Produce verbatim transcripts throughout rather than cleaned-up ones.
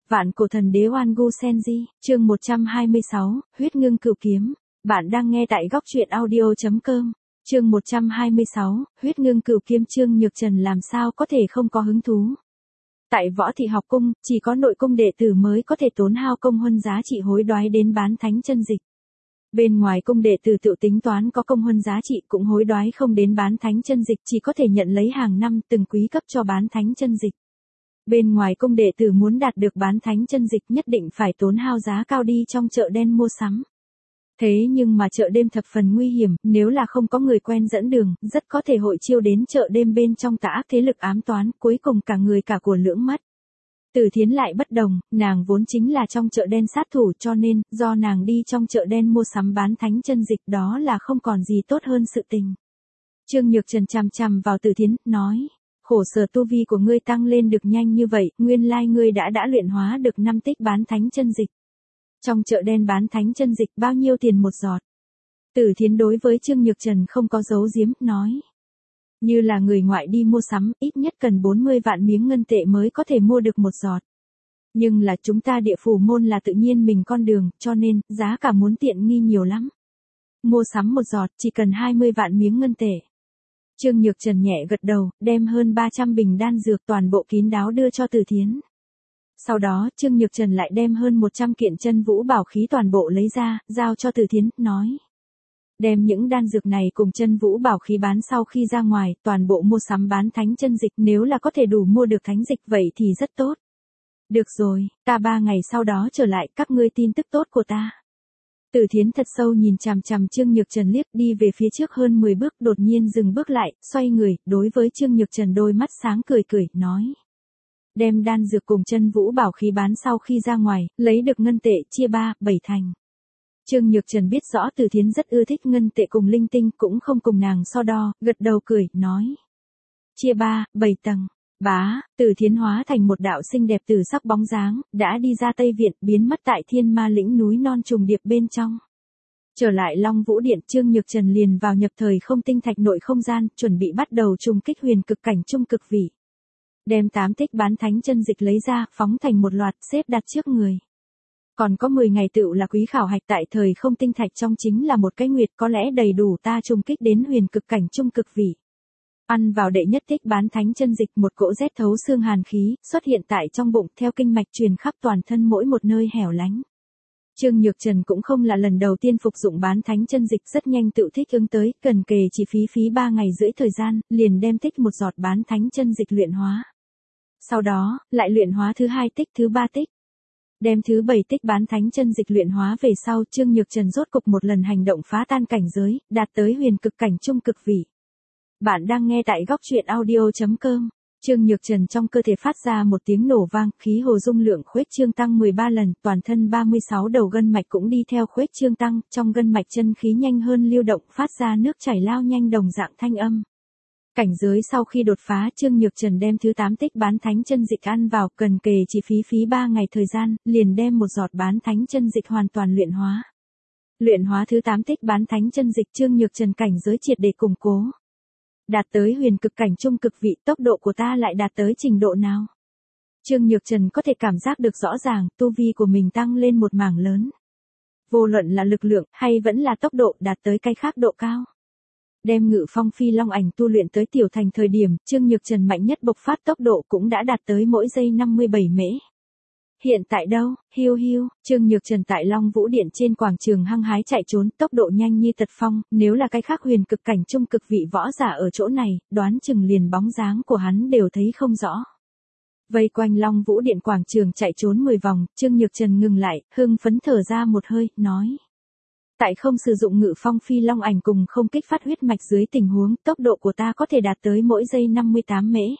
Vạn cổ thần đế Oan Gu Senji, chương một trăm hai mươi sáu, huyết ngưng cửu kiếm. Bạn đang nghe tại góc truyện audio chấm com. Chương một trăm hai mươi sáu, huyết ngưng cửu kiếm. Trương Nhược Trần làm sao có thể không có hứng thú. Tại Võ Thị học cung, chỉ có nội cung đệ tử mới có thể tốn hao công huân giá trị hối đoái đến bán thánh chân dịch. Bên ngoài cung đệ tử tự tính toán có công huân giá trị cũng hối đoái không đến bán thánh chân dịch, chỉ có thể nhận lấy hàng năm từng quý cấp cho bán thánh chân dịch. Bên ngoài cung đệ tử muốn đạt được bán thánh chân dịch nhất định phải tốn hao giá cao đi trong chợ đen mua sắm. Thế nhưng mà chợ đêm thập phần nguy hiểm, nếu là không có người quen dẫn đường, rất có thể hội chiêu đến chợ đêm bên trong tà ác thế lực ám toán, cuối cùng cả người cả của lưỡng mất. Từ Thiến lại bất đồng, nàng vốn chính là trong chợ đen sát thủ, cho nên, do nàng đi trong chợ đen mua sắm bán thánh chân dịch, đó là không còn gì tốt hơn sự tình. Trương Nhược Trần chằm chằm vào Từ Thiến, nói, khổ sở tu vi của ngươi tăng lên được nhanh như vậy, nguyên lai ngươi đã đã luyện hóa được năm tích bán thánh chân dịch. Trong chợ đen bán thánh chân dịch bao nhiêu tiền một giọt? Từ Thiến đối với Trương Nhược Trần không có giấu giếm, nói. Như là người ngoại đi mua sắm, ít nhất cần bốn mươi vạn miếng ngân tệ mới có thể mua được một giọt. Nhưng là chúng ta địa phủ môn là tự nhiên mình con đường, cho nên, giá cả muốn tiện nghi nhiều lắm. Mua sắm một giọt chỉ cần hai mươi vạn miếng ngân tệ. Trương Nhược Trần nhẹ gật đầu, đem hơn ba trăm bình đan dược toàn bộ kín đáo đưa cho Từ Thiến. Sau đó, Trương Nhược Trần lại đem hơn một trăm kiện chân vũ bảo khí toàn bộ lấy ra, giao cho Từ Thiến, nói. Đem những đan dược này cùng chân vũ bảo khí bán sau khi ra ngoài, toàn bộ mua sắm bán thánh chân dịch, nếu là có thể đủ mua được thánh dịch vậy thì rất tốt. Được rồi, ta ba ngày sau đó trở lại các ngươi tin tức tốt của ta. Từ Thiến thật sâu nhìn chằm chằm Trương Nhược Trần liếc, đi về phía trước hơn mười bước, đột nhiên dừng bước lại, xoay người, đối với Trương Nhược Trần đôi mắt sáng cười cười, nói. Đem đan dược cùng chân vũ bảo khí bán sau khi ra ngoài, lấy được ngân tệ, chia ba, bảy thành. Trương Nhược Trần biết rõ Từ Thiến rất ưa thích ngân tệ cùng linh tinh, cũng không cùng nàng so đo, gật đầu cười, nói. Chia ba, bảy tầng. Bá, Từ Thiến hóa thành một đạo xinh đẹp từ sắc bóng dáng, đã đi ra Tây Viện, biến mất tại Thiên Ma lĩnh núi non trùng điệp bên trong. Trở lại Long Vũ Điện, Trương Nhược Trần liền vào nhập thời không tinh thạch nội không gian, chuẩn bị bắt đầu trùng kích huyền cực cảnh trung cực vị. Đem tám tích bán thánh chân dịch lấy ra, phóng thành một loạt, xếp đặt trước người. Còn có mười ngày tựu là quý khảo hạch tại thời không tinh thạch trong chính là một cái nguyệt, có lẽ đầy đủ ta trùng kích đến huyền cực cảnh trung cực vị. Ăn vào đệ nhất tích bán thánh chân dịch, một cỗ rét thấu xương hàn khí, xuất hiện tại trong bụng, theo kinh mạch truyền khắp toàn thân mỗi một nơi hẻo lánh. Trương Nhược Trần cũng không là lần đầu tiên phục dụng bán thánh chân dịch, rất nhanh tự thích ứng tới, cần kề chỉ phí phí ba ngày rưỡi thời gian, liền đem tích một giọt bán thánh chân dịch luyện hóa. Sau đó, lại luyện hóa thứ hai tích, thứ ba tích. Đem thứ bảy tích bán thánh chân dịch luyện hóa về sau, Trương Nhược Trần rốt cục một lần hành động phá tan cảnh giới, đạt tới huyền cực cảnh trung cực vị. Bạn đang nghe tại góc truyện audio chấm com. Trương Nhược Trần trong cơ thể phát ra một tiếng nổ vang, khí hồ dung lượng khuếch trương tăng mười ba lần, toàn thân ba mươi sáu đầu gân mạch cũng đi theo khuếch trương tăng, trong gân mạch chân khí nhanh hơn lưu động, phát ra nước chảy lao nhanh đồng dạng thanh âm. Cảnh giới sau khi đột phá, Trương Nhược Trần đem thứ tám tích bán thánh chân dịch ăn vào, cần kề chỉ phí phí ba ngày thời gian, liền đem một giọt bán thánh chân dịch hoàn toàn luyện hóa. Luyện hóa thứ tám tích bán thánh chân dịch, Trương Nhược Trần cảnh giới triệt để củng cố. Đạt tới huyền cực cảnh trung cực vị, tốc độ của ta lại đạt tới trình độ nào? Trương Nhược Trần có thể cảm giác được rõ ràng, tu vi của mình tăng lên một mảng lớn. Vô luận là lực lượng, hay vẫn là tốc độ, đạt tới cái khác độ cao. Đem Ngự Phong Phi Long ảnh tu luyện tới tiểu thành thời điểm, Trương Nhược Trần mạnh nhất bộc phát tốc độ cũng đã đạt tới mỗi giây năm mươi bảy mễ. Hiện tại đâu, hiu hiu, Trương Nhược Trần tại Long Vũ Điện trên quảng trường hăng hái chạy trốn, tốc độ nhanh như tật phong, nếu là cái khác huyền cực cảnh trung cực vị võ giả ở chỗ này, đoán chừng liền bóng dáng của hắn đều thấy không rõ. Vây quanh Long Vũ Điện quảng trường chạy trốn mười vòng, Trương Nhược Trần ngừng lại, hưng phấn thở ra một hơi, nói. Tại không sử dụng Ngự Phong Phi Long ảnh cùng không kích phát huyết mạch dưới tình huống, tốc độ của ta có thể đạt tới mỗi giây năm mươi tám mễ.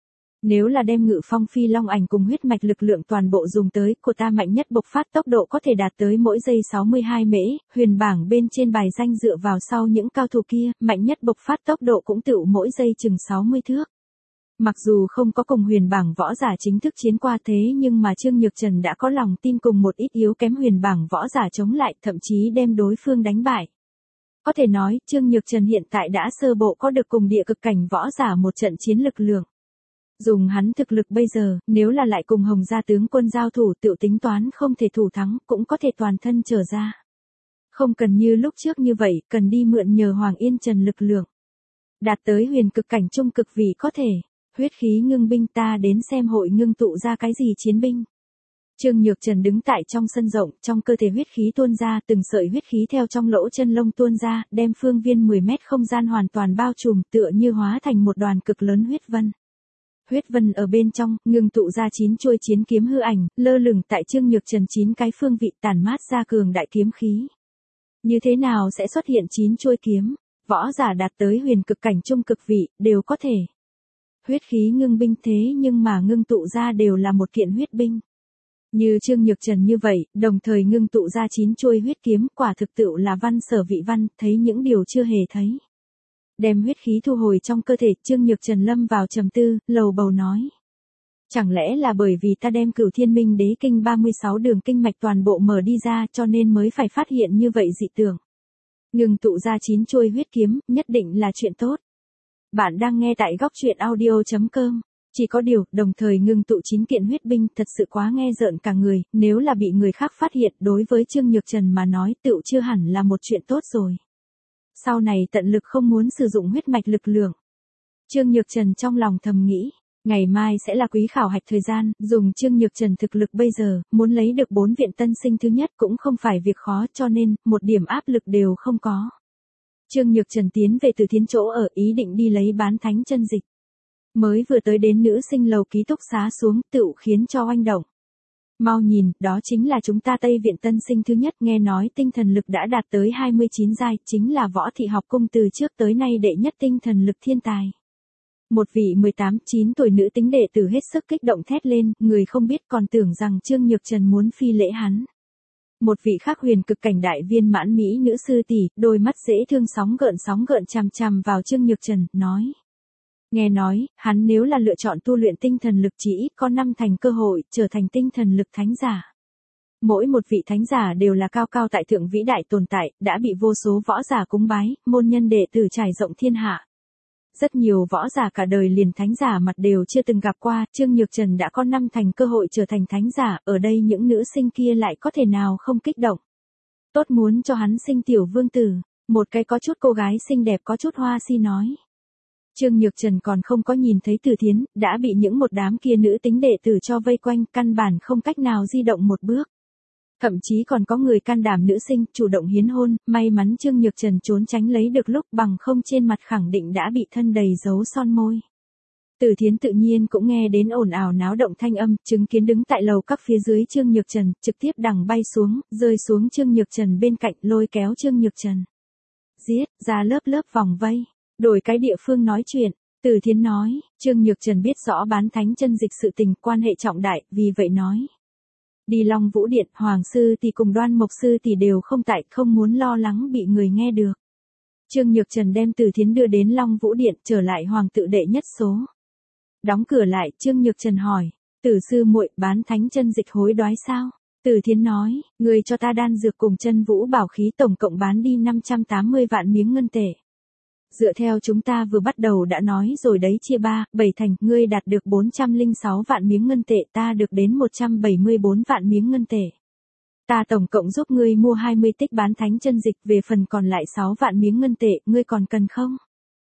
Nếu là đem Ngự Phong Phi Long ảnh cùng huyết mạch lực lượng toàn bộ dùng tới, của ta mạnh nhất bộc phát tốc độ có thể đạt tới mỗi giây sáu mươi hai mễ, huyền bảng bên trên bài danh dựa vào sau những cao thủ kia, mạnh nhất bộc phát tốc độ cũng tựu mỗi giây chừng sáu mươi thước. Mặc dù không có cùng huyền bảng võ giả chính thức chiến qua thế nhưng mà Trương Nhược Trần đã có lòng tin cùng một ít yếu kém huyền bảng võ giả chống lại, thậm chí đem đối phương đánh bại. Có thể nói, Trương Nhược Trần hiện tại đã sơ bộ có được cùng địa cực cảnh võ giả một trận chiến lực lượng. Dùng hắn thực lực bây giờ, nếu là lại cùng Hồng gia tướng quân giao thủ tự tính toán không thể thủ thắng, cũng có thể toàn thân trở ra. Không cần như lúc trước như vậy, cần đi mượn nhờ Hoàng Yên Trần lực lượng. Đạt tới huyền cực cảnh trung cực vị có thể. Huyết khí ngưng binh, ta đến xem hội ngưng tụ ra cái gì chiến binh. Trương Nhược Trần đứng tại trong sân rộng, trong cơ thể huyết khí tuôn ra, từng sợi huyết khí theo trong lỗ chân lông tuôn ra, đem phương viên mười mét không gian hoàn toàn bao trùm, tựa như hóa thành một đoàn cực lớn huyết vân. Huyết vân ở bên trong, ngưng tụ ra chín chuôi chiến kiếm hư ảnh, lơ lửng tại Trương Nhược Trần chín cái phương vị, tản mát ra cường đại kiếm khí. Như thế nào sẽ xuất hiện chín chuôi kiếm? Võ giả đạt tới huyền cực cảnh trung cực vị, đều có thể. Huyết khí ngưng binh thế nhưng mà ngưng tụ ra đều là một kiện huyết binh. Như Trương Nhược Trần như vậy, đồng thời ngưng tụ ra chín chuôi huyết kiếm, quả thực tựu là văn sở vị văn, thấy những điều chưa hề thấy. Đem huyết khí thu hồi trong cơ thể, Trương Nhược Trần lâm vào trầm tư, lầu bầu nói. Chẳng lẽ là bởi vì ta đem Cửu Thiên Minh Đế Kinh ba mươi sáu đường kinh mạch toàn bộ mở đi ra cho nên mới phải phát hiện như vậy dị tưởng. Ngừng tụ ra chín chuôi huyết kiếm, nhất định là chuyện tốt. Bạn đang nghe tại góc truyện audio chấm com. Chỉ có điều, đồng thời ngưng tụ chín kiện huyết binh thật sự quá nghe rợn cả người, nếu là bị người khác phát hiện đối với Trương Nhược Trần mà nói tựu chưa hẳn là một chuyện tốt rồi. Sau này tận lực không muốn sử dụng huyết mạch lực lượng. Trương Nhược Trần trong lòng thầm nghĩ, ngày mai sẽ là quý khảo hạch thời gian, dùng Trương Nhược Trần thực lực bây giờ, muốn lấy được bốn viện tân sinh thứ nhất cũng không phải việc khó cho nên, một điểm áp lực đều không có. Trương Nhược Trần tiến về Từ Thiến chỗ ở ý định đi lấy bán thánh chân dịch. Mới vừa tới đến nữ sinh lầu ký túc xá xuống tựu khiến cho oanh động. Mau nhìn, đó chính là chúng ta Tây Viện tân sinh thứ nhất, nghe nói tinh thần lực đã đạt tới hai mươi chín giai, chính là Võ Thị học cung từ trước tới nay đệ nhất tinh thần lực thiên tài. Một vị mười tám chín tuổi nữ tính đệ tử hết sức kích động thét lên, người không biết còn tưởng rằng Trương Nhược Trần muốn phi lễ hắn. Một vị khác huyền cực cảnh đại viên mãn mỹ nữ sư tỷ, đôi mắt dễ thương sóng gợn sóng gợn chằm chằm vào Trương Nhược Trần, nói. Nghe nói, hắn nếu là lựa chọn tu luyện tinh thần lực chỉ ít có năm thành cơ hội trở thành tinh thần lực thánh giả. Mỗi một vị thánh giả đều là cao cao tại thượng vĩ đại tồn tại, đã bị vô số võ giả cúng bái, môn nhân đệ tử trải rộng thiên hạ. Rất nhiều võ giả cả đời liền thánh giả mặt đều chưa từng gặp qua, Trương Nhược Trần đã có năm thành cơ hội trở thành thánh giả, ở đây những nữ sinh kia lại có thể nào không kích động. Tốt muốn cho hắn sinh tiểu vương tử, một cái có chút cô gái xinh đẹp có chút hoa si nói. Trương Nhược Trần còn không có nhìn thấy Từ Thiến, đã bị những một đám kia nữ tính đệ tử cho vây quanh, căn bản không cách nào di động một bước. Thậm chí còn có người can đảm nữ sinh, chủ động hiến hôn, may mắn Trương Nhược Trần trốn tránh lấy được lúc bằng không trên mặt khẳng định đã bị thân đầy dấu son môi. Từ Thiến tự nhiên cũng nghe đến ồn ào náo động thanh âm, chứng kiến đứng tại lầu các phía dưới Trương Nhược Trần, trực tiếp đằng bay xuống, rơi xuống Trương Nhược Trần bên cạnh, lôi kéo Trương Nhược Trần. Giết, ra lớp lớp vòng vây. Đổi cái địa phương nói chuyện, Từ Thiến nói, Trương Nhược Trần biết rõ bán thánh chân dịch sự tình quan hệ trọng đại, vì vậy nói. Đi Long Vũ Điện, Hoàng Sư thì cùng Đoan Mộc Sư thì đều không tại, không muốn lo lắng bị người nghe được. Trương Nhược Trần đem Từ Thiến đưa đến Long Vũ Điện, trở lại Hoàng tự đệ nhất số. Đóng cửa lại, Trương Nhược Trần hỏi, Tử sư muội, bán thánh chân dịch hối đoái sao? Từ Thiến nói, người cho ta đan dược cùng chân vũ bảo khí tổng cộng bán đi năm trăm tám mươi vạn miếng ngân tệ. Dựa theo chúng ta vừa bắt đầu đã nói rồi đấy, chia ba, bảy thành, ngươi đạt được bốn trăm lẻ sáu vạn miếng ngân tệ, ta được đến một trăm bảy mươi bốn vạn miếng ngân tệ. Ta tổng cộng giúp ngươi mua hai mươi tích bán thánh chân dịch, về phần còn lại sáu vạn miếng ngân tệ, ngươi còn cần không?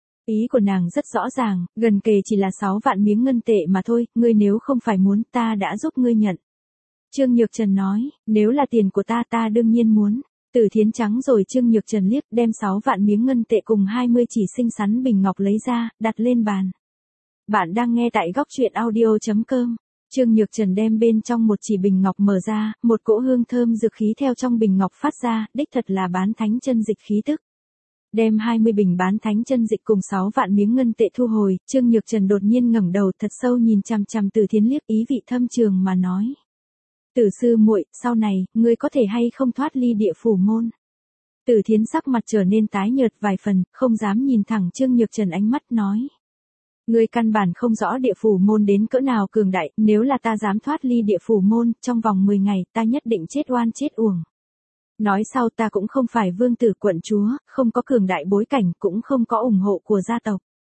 Ý của nàng rất rõ ràng, gần kề chỉ là sáu vạn miếng ngân tệ mà thôi, ngươi nếu không phải muốn, ta đã giúp ngươi nhận. Trương Nhược Trần nói, nếu là tiền của ta ta đương nhiên muốn. Từ Thiến trắng rồi Trương Nhược Trần liếc, đem sáu vạn miếng ngân tệ cùng hai mươi chỉ xinh xắn bình ngọc lấy ra, đặt lên bàn. Bạn đang nghe tại góc truyện audio chấm com. Trương Nhược Trần đem bên trong một chỉ bình ngọc mở ra, một cỗ hương thơm dược khí theo trong bình ngọc phát ra, đích thật là bán thánh chân dịch khí tức. Đem hai mươi bình bán thánh chân dịch cùng sáu vạn miếng ngân tệ thu hồi, Trương Nhược Trần đột nhiên ngẩng đầu thật sâu nhìn chằm chằm Từ Thiến liếc, ý vị thâm trường mà nói. Tử sư muội, sau này, ngươi có thể hay không thoát ly địa phủ môn? Từ Thiến sắc mặt trở nên tái nhợt vài phần, không dám nhìn thẳng Trương Nhược Trần ánh mắt nói. Ngươi căn bản không rõ địa phủ môn đến cỡ nào cường đại, nếu là ta dám thoát ly địa phủ môn, trong vòng mười ngày, ta nhất định chết oan chết uổng. Nói sau ta cũng không phải vương tử quận chúa, không có cường đại bối cảnh, cũng không có ủng hộ của gia tộc.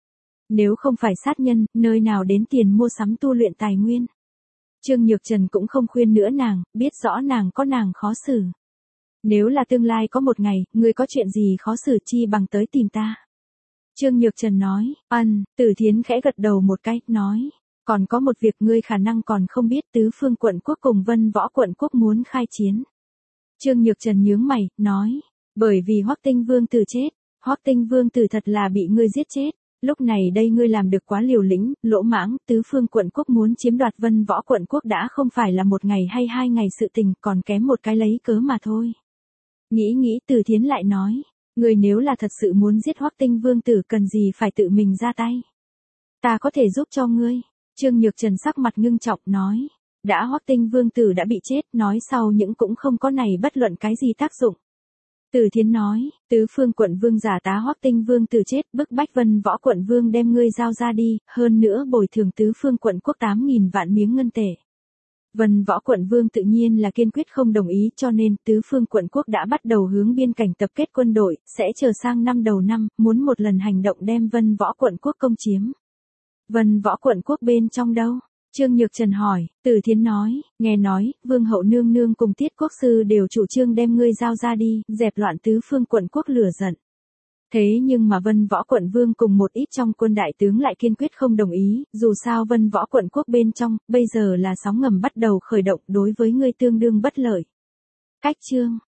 Nếu không phải sát nhân, nơi nào đến tiền mua sắm tu luyện tài nguyên. Trương Nhược Trần cũng không khuyên nữa nàng, biết rõ nàng có nàng khó xử. Nếu là tương lai có một ngày, ngươi có chuyện gì khó xử chi bằng tới tìm ta. Trương Nhược Trần nói, ân, Tử Thiến khẽ gật đầu một cái, nói, còn có một việc ngươi khả năng còn không biết, tứ phương quận quốc cùng Vân Võ quận quốc muốn khai chiến. Trương Nhược Trần nhướng mày, nói, bởi vì Hoắc Tinh Vương Tử chết, Hoắc Tinh Vương Tử thật là bị ngươi giết chết, lúc này đây ngươi làm được quá liều lĩnh, lỗ mãng, tứ phương quận quốc muốn chiếm đoạt Vân Võ quận quốc đã không phải là một ngày hay hai ngày sự tình, còn kém một cái lấy cớ mà thôi. Nghĩ nghĩ Tử Thiến lại nói, ngươi nếu là thật sự muốn giết Hoắc Tinh Vương Tử cần gì phải tự mình ra tay. Ta có thể giúp cho ngươi. Trương Nhược Trần sắc mặt ngưng trọng nói, đã Hoắc Tinh Vương Tử đã bị chết, nói sau những cũng không có này bất luận cái gì tác dụng. Tử Thiến nói, tứ phương quận vương giả tá Hoắc Tinh Vương Tử chết, bức bách Vân Võ quận vương đem ngươi giao ra đi, hơn nữa bồi thường tứ phương quận quốc tám nghìn vạn miếng ngân tệ. Vân Võ quận vương tự nhiên là kiên quyết không đồng ý, cho nên tứ phương quận quốc đã bắt đầu hướng biên cảnh tập kết quân đội, sẽ chờ sang năm đầu năm, muốn một lần hành động đem Vân Võ quận quốc công chiếm. Vân Võ quận quốc bên trong đâu? Trương Nhược Trần hỏi. Tử Thiến nói, nghe nói, Vương hậu nương nương cùng Tiết quốc sư đều chủ trương đem ngươi giao ra đi, dẹp loạn tứ phương quận quốc lửa giận. Thế nhưng mà Vân Võ quận vương cùng một ít trong quân đại tướng lại kiên quyết không đồng ý, dù sao Vân Võ quận quốc bên trong, bây giờ là sóng ngầm bắt đầu khởi động, đối với ngươi tương đương bất lợi. Cách chương